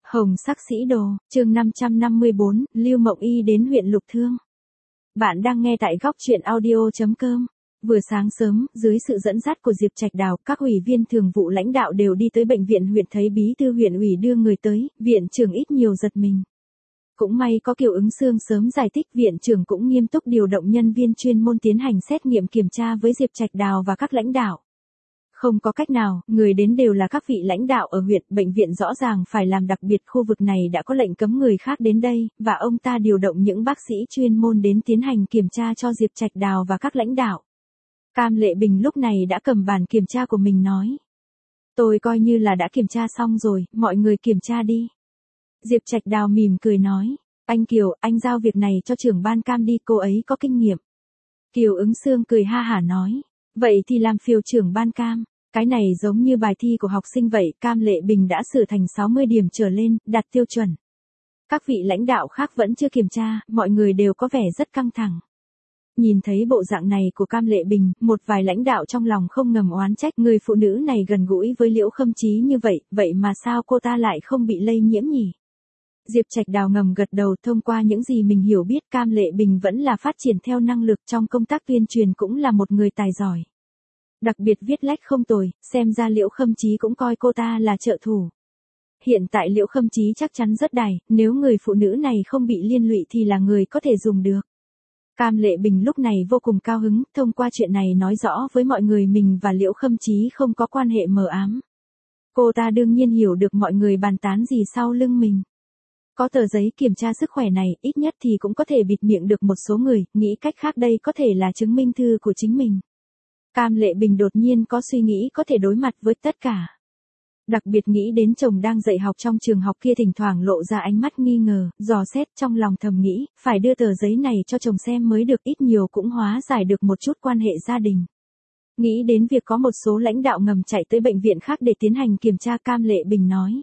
Hồng sắc sĩ đồ, chương 554, Lưu Mộng Y đến huyện Lục Thương. Bạn đang nghe tại góc truyện audio.com. Vừa sáng sớm, dưới sự dẫn dắt của Diệp Trạch Đào, các ủy viên thường vụ lãnh đạo đều đi tới bệnh viện huyện, thấy bí thư huyện ủy đưa người tới, viện trưởng ít nhiều giật mình. Cũng may có Kiều Ứng Xương sớm giải thích, viện trưởng cũng nghiêm túc điều động nhân viên chuyên môn tiến hành xét nghiệm kiểm tra với Diệp Trạch Đào và các lãnh đạo. Không có cách nào, người đến đều là các vị lãnh đạo ở huyện, bệnh viện rõ ràng phải làm đặc biệt, khu vực này đã có lệnh cấm người khác đến đây, và ông ta điều động những bác sĩ chuyên môn đến tiến hành kiểm tra cho Diệp Trạch Đào và các lãnh đạo. Cam Lệ Bình lúc này đã cầm bản kiểm tra của mình nói. Tôi coi như là đã kiểm tra xong rồi, mọi người kiểm tra đi. Diệp Trạch Đào mỉm cười nói, anh Kiều, anh giao việc này cho trưởng ban Cam đi, cô ấy có kinh nghiệm. Kiều Ứng Xương cười ha hả nói, vậy thì làm phiền trưởng ban Cam. Cái này giống như bài thi của học sinh vậy, Cam Lệ Bình đã sửa thành 60 điểm trở lên, đạt tiêu chuẩn. Các vị lãnh đạo khác vẫn chưa kiểm tra, mọi người đều có vẻ rất căng thẳng. Nhìn thấy bộ dạng này của Cam Lệ Bình, một vài lãnh đạo trong lòng không ngầm oán trách, người phụ nữ này gần gũi với Liễu Khâm Chí như vậy, vậy mà sao cô ta lại không bị lây nhiễm nhỉ? Diệp Trạch Đào ngầm gật đầu, thông qua những gì mình hiểu biết, Cam Lệ Bình vẫn là phát triển theo năng lực, trong công tác tuyên truyền cũng là một người tài giỏi. Đặc biệt viết lách không tồi, xem ra Liễu Khâm Chí cũng coi cô ta là trợ thủ. Hiện tại Liễu Khâm Chí chắc chắn rất đài, nếu người phụ nữ này không bị liên lụy thì là người có thể dùng được. Cam Lệ Bình lúc này vô cùng cao hứng, thông qua chuyện này nói rõ với mọi người mình và Liễu Khâm Chí không có quan hệ mờ ám. Cô ta đương nhiên hiểu được mọi người bàn tán gì sau lưng mình. Có tờ giấy kiểm tra sức khỏe này, ít nhất thì cũng có thể bịt miệng được một số người, nghĩ cách khác đây có thể là chứng minh thư của chính mình. Cam Lệ Bình đột nhiên có suy nghĩ có thể đối mặt với tất cả. Đặc biệt nghĩ đến chồng đang dạy học trong trường học kia, thỉnh thoảng lộ ra ánh mắt nghi ngờ, dò xét, trong lòng thầm nghĩ, phải đưa tờ giấy này cho chồng xem mới được, ít nhiều cũng hóa giải được một chút quan hệ gia đình. Nghĩ đến việc có một số lãnh đạo ngầm chạy tới bệnh viện khác để tiến hành kiểm tra, Cam Lệ Bình nói.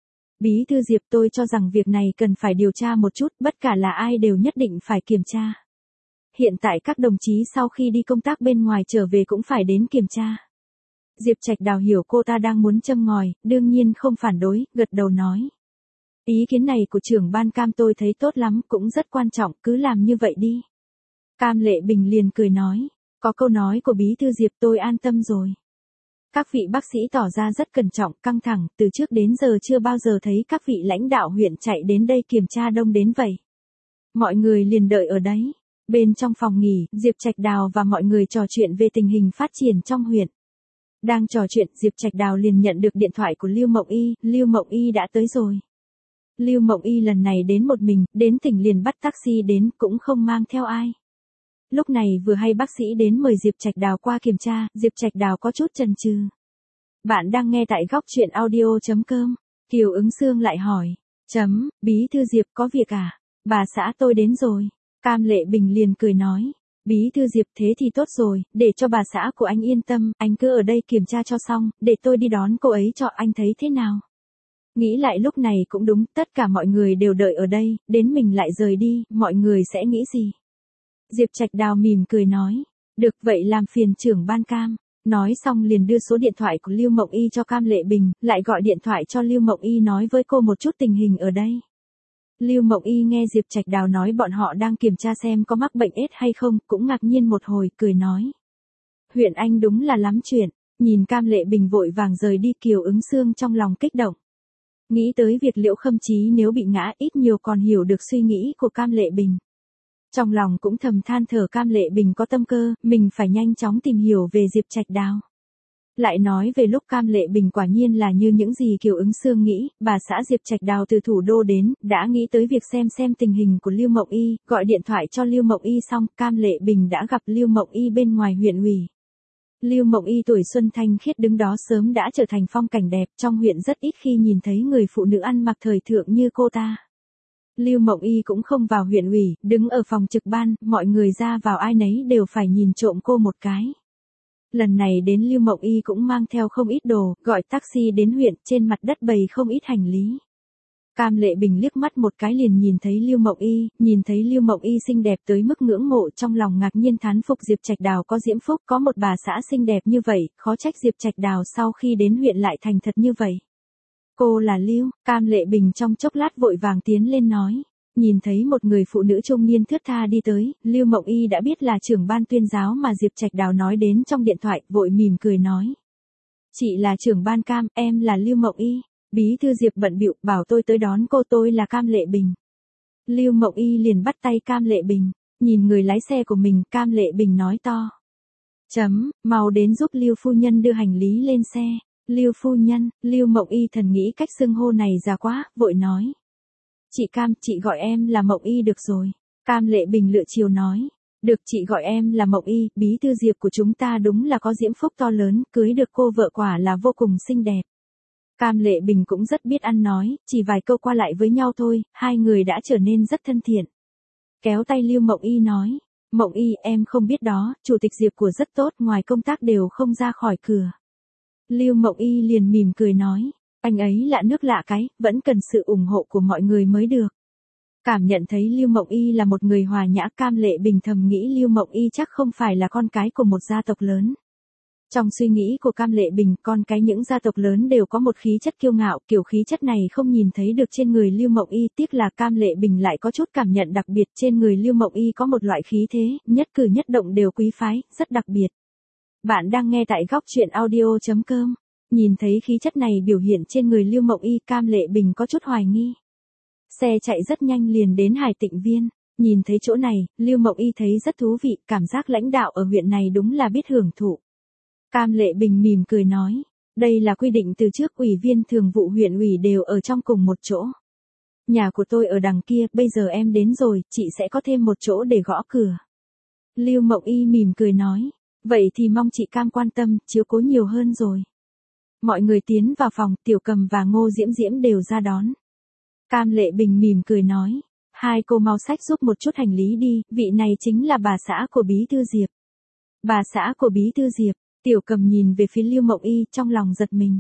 Bí thư Diệp, tôi cho rằng việc này cần phải điều tra một chút, bất cả là ai đều nhất định phải kiểm tra. Hiện tại các đồng chí sau khi đi công tác bên ngoài trở về cũng phải đến kiểm tra. Diệp Trạch Đào hiểu cô ta đang muốn châm ngòi, đương nhiên không phản đối, gật đầu nói. Ý kiến này của trưởng ban Cam tôi thấy tốt lắm, cũng rất quan trọng, cứ làm như vậy đi. Cam Lệ Bình liền cười nói, có câu nói của bí thư Diệp tôi an tâm rồi. Các vị bác sĩ tỏ ra rất cẩn trọng, căng thẳng, từ trước đến giờ chưa bao giờ thấy các vị lãnh đạo huyện chạy đến đây kiểm tra đông đến vậy. Mọi người liền đợi ở đấy. Bên trong phòng nghỉ, Diệp Trạch Đào và mọi người trò chuyện về tình hình phát triển trong huyện. Đang trò chuyện, Diệp Trạch Đào liền nhận được điện thoại của Lưu Mộng Y, Lưu Mộng Y đã tới rồi. Lưu Mộng Y lần này đến một mình, đến tỉnh liền bắt taxi đến, cũng không mang theo ai. Lúc này vừa hay bác sĩ đến mời Diệp Trạch Đào qua kiểm tra, Diệp Trạch Đào có chút chần chừ. Bạn đang nghe tại góc truyện audio.com. Kiều Ứng Xương lại hỏi. Bí thư Diệp có việc à? Bà xã tôi đến rồi. Cam Lệ Bình liền cười nói. Bí thư Diệp, thế thì tốt rồi, để cho bà xã của anh yên tâm, anh cứ ở đây kiểm tra cho xong, để tôi đi đón cô ấy cho, anh thấy thế nào? Nghĩ lại lúc này cũng đúng, tất cả mọi người đều đợi ở đây, đến mình lại rời đi, mọi người sẽ nghĩ gì? Diệp Trạch Đào mỉm cười nói. Được, vậy làm phiền trưởng ban Cam. Nói xong liền đưa số điện thoại của Lưu Mộng Y cho Cam Lệ Bình, lại gọi điện thoại cho Lưu Mộng Y nói với cô một chút tình hình ở đây. Lưu Mộng Y nghe Diệp Trạch Đào nói bọn họ đang kiểm tra xem có mắc bệnh AIDS hay không, cũng ngạc nhiên một hồi, cười nói. Huyện anh đúng là lắm chuyện, nhìn Cam Lệ Bình vội vàng rời đi, Kiều Ứng Xương trong lòng kích động. Nghĩ tới việc Liễu Khâm Chí nếu bị ngã, ít nhiều còn hiểu được suy nghĩ của Cam Lệ Bình. Trong lòng cũng thầm than thở, Cam Lệ Bình có tâm cơ, mình phải nhanh chóng tìm hiểu về Diệp Trạch Đào. Lại nói về lúc Cam Lệ Bình quả nhiên là như những gì Kiều Ứng Xương nghĩ, bà xã Diệp Trạch Đào từ thủ đô đến, đã nghĩ tới việc xem tình hình của Lưu Mộng Y, gọi điện thoại cho Lưu Mộng Y xong, Cam Lệ Bình đã gặp Lưu Mộng Y bên ngoài huyện ủy. Lưu Mộng Y tuổi xuân thanh khiết đứng đó sớm đã trở thành phong cảnh đẹp, trong huyện rất ít khi nhìn thấy người phụ nữ ăn mặc thời thượng như cô ta. Lưu Mộng Y cũng không vào huyện ủy, đứng ở phòng trực ban, mọi người ra vào ai nấy đều phải nhìn trộm cô một cái. Lần này đến Lưu Mộng Y cũng mang theo không ít đồ, gọi taxi đến huyện, trên mặt đất bày không ít hành lý. Cam Lệ Bình liếc mắt một cái liền nhìn thấy Lưu Mộng Y, nhìn thấy Lưu Mộng Y xinh đẹp tới mức ngưỡng mộ, trong lòng ngạc nhiên thán phục Diệp Trạch Đào có diễm phúc, có một bà xã xinh đẹp như vậy, khó trách Diệp Trạch Đào sau khi đến huyện lại thành thật như vậy. Cô là Lưu, Cam Lệ Bình trong chốc lát vội vàng tiến lên nói. Nhìn thấy một người phụ nữ trung niên thướt tha đi tới, Lưu Mộng Y đã biết là trưởng ban tuyên giáo mà Diệp Trạch Đào nói đến trong điện thoại, vội mỉm cười nói. Chị là trưởng ban Cam, em là Lưu Mộng Y. Bí thư Diệp bận bịu bảo tôi tới đón cô, tôi là Cam Lệ Bình. Lưu Mộng Y liền bắt tay Cam Lệ Bình, nhìn người lái xe của mình, Cam Lệ Bình nói to. Mau đến giúp Lưu phu nhân đưa hành lý lên xe. Lưu phu nhân, Lưu Mộng Y thần nghĩ cách xưng hô này già quá, vội nói. Chị Cam, chị gọi em là Mộng Y được rồi. Cam Lệ Bình lựa chiều nói. Được, chị gọi em là Mộng Y, bí thư Diệp của chúng ta đúng là có diễm phúc to lớn, cưới được cô vợ quả là vô cùng xinh đẹp. Cam Lệ Bình cũng rất biết ăn nói, chỉ vài câu qua lại với nhau thôi, hai người đã trở nên rất thân thiện. Kéo tay Lưu Mộng Y nói. Mộng Y, em không biết đó, chủ tịch Diệp của rất tốt, ngoài công tác đều không ra khỏi cửa. Lưu Mộng Y liền mỉm cười nói. Anh ấy lạ nước lạ cái, vẫn cần sự ủng hộ của mọi người mới được. Cảm nhận thấy Lưu Mộng Y là một người hòa nhã, Cam Lệ Bình thầm nghĩ Lưu Mộng Y chắc không phải là con cái của một gia tộc lớn. Trong suy nghĩ của Cam Lệ Bình, con cái những gia tộc lớn đều có một khí chất kiêu ngạo, kiểu khí chất này không nhìn thấy được trên người Lưu Mộng Y, tiếc là Cam Lệ Bình lại có chút cảm nhận đặc biệt, trên người Lưu Mộng Y có một loại khí thế, nhất cử nhất động đều quý phái, rất đặc biệt. Bạn đang nghe tại góc truyện audio.com. Nhìn thấy khí chất này biểu hiện trên người Lưu Mộng Y, Cam Lệ Bình có chút hoài nghi. Xe chạy rất nhanh liền đến Hải Tịnh Viên, nhìn thấy chỗ này, Lưu Mộng Y thấy rất thú vị, cảm giác lãnh đạo ở huyện này đúng là biết hưởng thụ. Cam Lệ Bình mỉm cười nói, đây là quy định từ trước, ủy viên thường vụ huyện ủy đều ở trong cùng một chỗ. Nhà của tôi ở đằng kia, bây giờ em đến rồi, chị sẽ có thêm một chỗ để gõ cửa. Lưu Mộng Y mỉm cười nói, vậy thì mong chị Cam quan tâm, chiếu cố nhiều hơn rồi. Mọi người tiến vào phòng, Tiểu Cầm và Ngô Diễm Diễm đều ra đón. Cam Lệ Bình mỉm cười nói, hai cô mau xách giúp một chút hành lý đi, vị này chính là bà xã của bí thư Diệp. Bà xã của bí thư Diệp, Tiểu Cầm nhìn về phía Lưu Mộng Y trong lòng giật mình.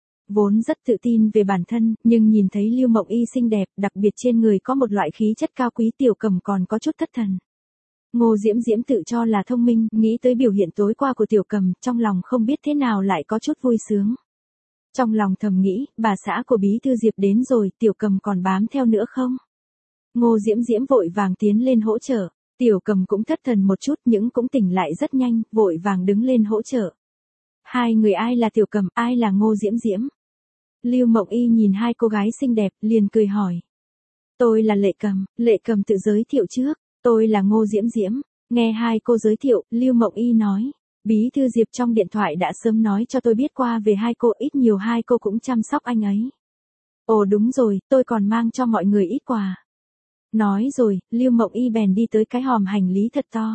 Vốn rất tự tin về bản thân, nhưng nhìn thấy Lưu Mộng Y xinh đẹp, đặc biệt trên người có một loại khí chất cao quý, Tiểu Cầm còn có chút thất thần. Ngô Diễm Diễm tự cho là thông minh, nghĩ tới biểu hiện tối qua của Tiểu Cầm, trong lòng không biết thế nào lại có chút vui sướng. Trong lòng thầm nghĩ, bà xã của bí thư Diệp đến rồi, Tiểu Cầm còn bám theo nữa không? Ngô Diễm Diễm vội vàng tiến lên hỗ trợ, Tiểu Cầm cũng thất thần một chút nhưng cũng tỉnh lại rất nhanh, vội vàng đứng lên hỗ trợ. Hai người ai là Tiểu Cầm, ai là Ngô Diễm Diễm? Lưu Mộng Y nhìn hai cô gái xinh đẹp, liền cười hỏi. Tôi là Lệ Cầm tự giới thiệu trước, tôi là Ngô Diễm Diễm. Nghe hai cô giới thiệu, Lưu Mộng Y nói. Bí thư Diệp trong điện thoại đã sớm nói cho tôi biết qua về hai cô, ít nhiều hai cô cũng chăm sóc anh ấy. Ồ đúng rồi, tôi còn mang cho mọi người ít quà. Nói rồi, Lưu Mộng Y bèn đi tới cái hòm hành lý thật to.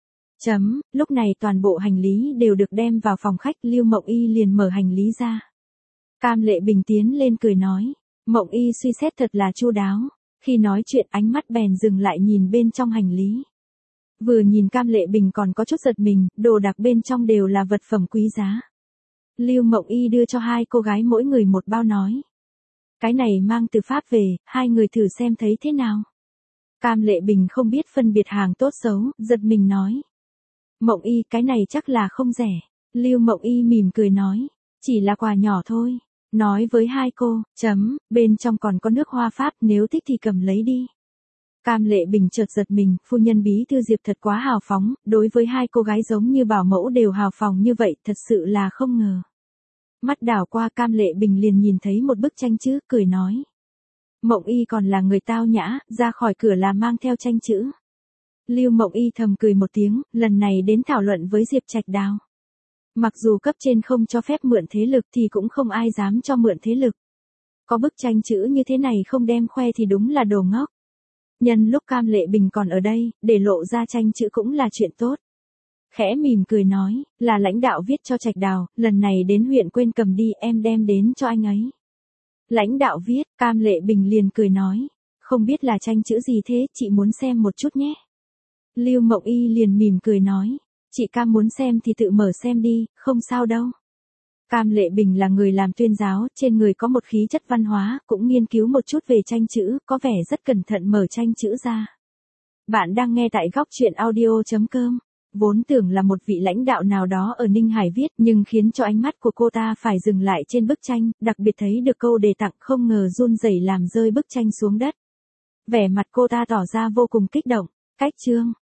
Lúc này toàn bộ hành lý đều được đem vào phòng khách, Lưu Mộng Y liền mở hành lý ra. Cam Lệ Bình tiến lên cười nói, Mộng Y suy xét thật là chu đáo. Khi nói chuyện ánh mắt bèn dừng lại nhìn bên trong hành lý. Vừa nhìn Cam Lệ Bình còn có chút giật mình, đồ đạc bên trong đều là vật phẩm quý giá. Lưu Mộng Y đưa cho hai cô gái mỗi người một bao nói. Cái này mang từ Pháp về, hai người thử xem thấy thế nào. Cam Lệ Bình không biết phân biệt hàng tốt xấu, giật mình nói. Mộng Y, cái này chắc là không rẻ. Lưu Mộng Y mỉm cười nói, chỉ là quà nhỏ thôi. Nói với hai cô, bên trong còn có nước hoa Pháp, nếu thích thì cầm lấy đi. Cam Lệ Bình chợt giật mình, phu nhân bí thư Diệp thật quá hào phóng, đối với hai cô gái giống như bảo mẫu đều hào phóng như vậy, thật sự là không ngờ. Mắt đảo qua Cam Lệ Bình liền nhìn thấy một bức tranh chữ, cười nói. Mộng Y còn là người tao nhã, ra khỏi cửa là mang theo tranh chữ. Lưu Mộng Y thầm cười một tiếng, lần này đến thảo luận với Diệp Trạch Đào. Mặc dù cấp trên không cho phép mượn thế lực thì cũng không ai dám cho mượn thế lực. Có bức tranh chữ như thế này không đem khoe thì đúng là đồ ngốc. Nhân lúc Cam Lệ Bình còn ở đây, để lộ ra tranh chữ cũng là chuyện tốt. Khẽ mỉm cười nói, là lãnh đạo viết cho Trạch Đào, lần này đến huyện quên cầm đi, em đem đến cho anh ấy. Lãnh đạo viết, Cam Lệ Bình liền cười nói, không biết là tranh chữ gì thế, chị muốn xem một chút nhé. Lưu Mộng Y liền mỉm cười nói, chị Cam muốn xem thì tự mở xem đi, không sao đâu. Cam Lệ Bình là người làm tuyên giáo, trên người có một khí chất văn hóa, cũng nghiên cứu một chút về tranh chữ, có vẻ rất cẩn thận mở tranh chữ ra. Bạn đang nghe tại góc truyện audio.com. Vốn tưởng là một vị lãnh đạo nào đó ở Ninh Hải viết, nhưng khiến cho ánh mắt của cô ta phải dừng lại trên bức tranh, đặc biệt thấy được câu đề tặng không ngờ run rẩy làm rơi bức tranh xuống đất. Vẻ mặt cô ta tỏ ra vô cùng kích động. Cách chương